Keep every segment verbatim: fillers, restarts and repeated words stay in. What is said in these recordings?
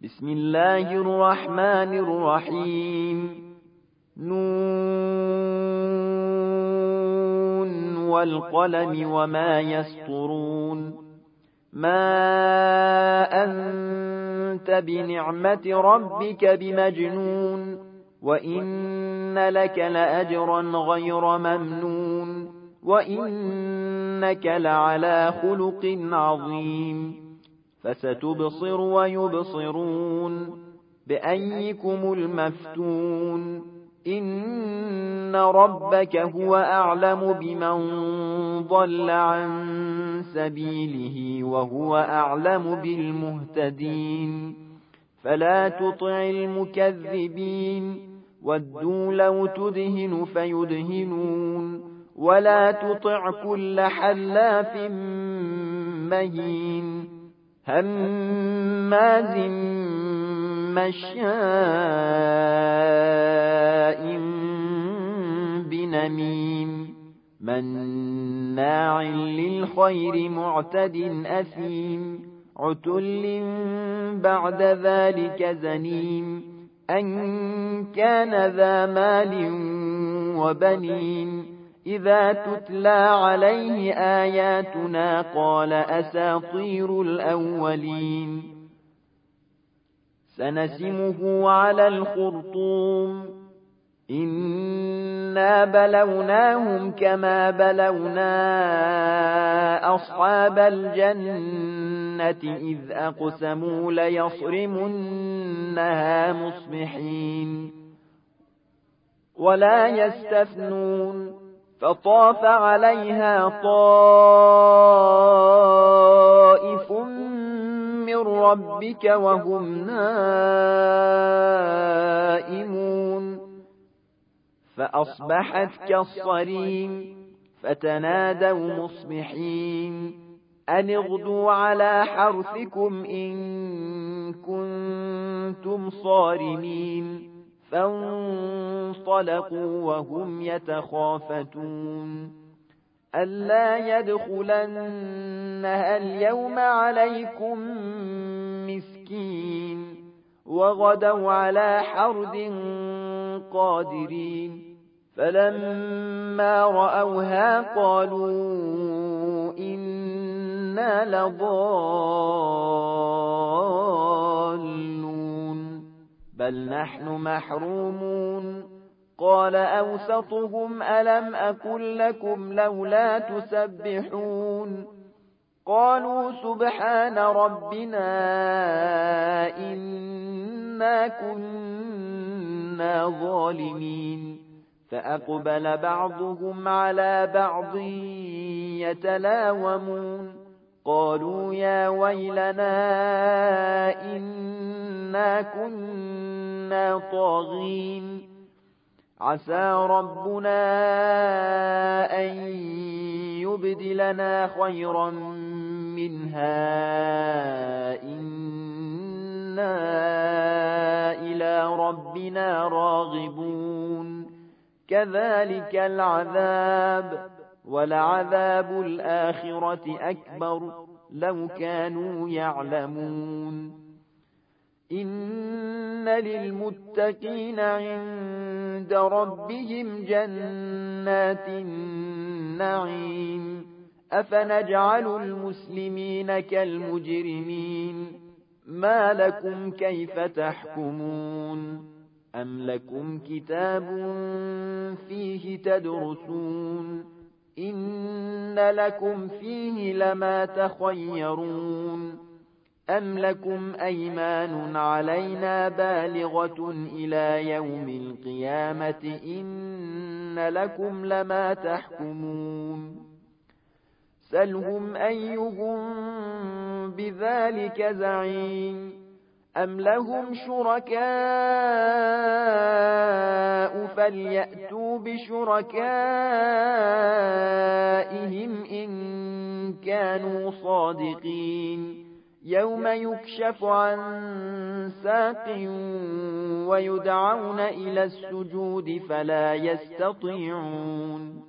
بسم الله الرحمن الرحيم نون والقلم وما يسطرون ما أنت بنعمة ربك بمجنون وإن لك لأجرا غير ممنون وإنك لعلى خلق عظيم فستبصر ويبصرون بأيكم المفتون إن ربك هو أعلم بمن ضل عن سبيله وهو أعلم بالمهتدين فلا تطع المكذبين ودوا لو تدهن فيدهنون ولا تطع كل حلاف مهين هماز مشاء بنميم مناع للخير معتد أثيم عتل بعد ذلك زنيم أن كان ذا مال وبنين إذا تتلى عليه آياتنا قال أساطير الأولين سنسمه على الخرطوم إنا بلوناهم كما بلونا أصحاب الجنة إذ أقسموا ليصرمنها مصبحين ولا يستثنون فطاف عليها طائف من ربك وهم نائمون فأصبحت كالصريم فتنادوا مصبحين أن اغدوا على حرثكم إن كنتم صارمين فانطلقوا وهم يتخافتون ألا يدخلنها اليوم عليكم مسكين وغدوا على حرد قادرين فلما رأوها قالوا إنا لضالون بل نحن محرومون قال أوسطهم ألم أقل لكم لولا تسبحون قالوا سبحان ربنا إنا كنا ظالمين فأقبل بعضهم على بعض يتلاومون قالوا يا ويلنا إنا كنا طاغين عسى ربنا أن يبدلنا خيرا منها إنا إلى ربنا راغبون كذلك العذاب ولعذاب الآخرة أكبر لو كانوا يعلمون إن للمتقين عند ربهم جنات النعيم أفنجعل المسلمين كالمجرمين ما لكم كيف تحكمون أم لكم كتاب فيه تدرسون إن لكم فيه لما تخيرون أم لكم أيمان علينا بالغة إلى يوم القيامة إن لكم لما تحكمون سلهم أيهم بذلك زعيم أم لهم شركاء فليأتوا بشركائهم إن كانوا صادقين يوم يكشف عن ساق ويدعون إلى السجود فلا يستطيعون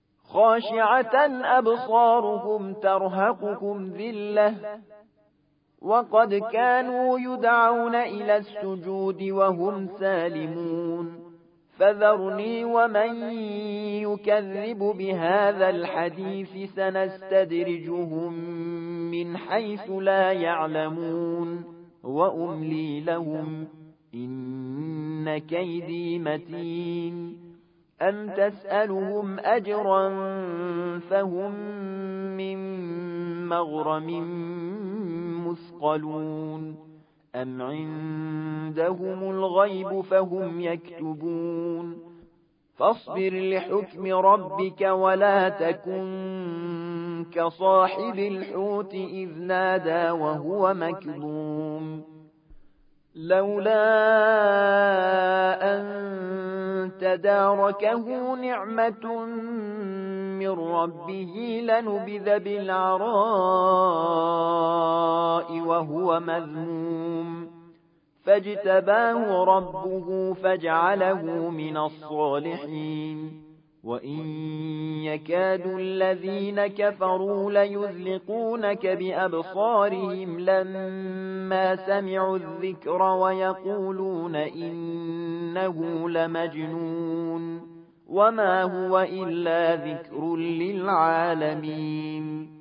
خاشعة أبصارهم ترهقهم ذلة وقد كانوا يدعون إلى السجود وهم سالمون فذرني ومن يكذب بهذا الحديث سنستدرجهم من حيث لا يعلمون وأملي لهم إن كيدي متين أم تسألهم أجرا فهم من مغرم مثقلون أم عندهم الغيب فهم يكتبون فاصبر لحكم ربك ولا تكن كصاحب الحوت إذ نادى وهو مكظوم لولا أن تداركه نعمة من ربه لنبذ بالعراء وهو مذموم فاجتباه ربه فاجعله من الصالحين وإن يكاد الذين كفروا ليزلقونك بأبصارهم لما سمعوا الذكر ويقولون إنه لمجنون وما هو إلا ذكر للعالمين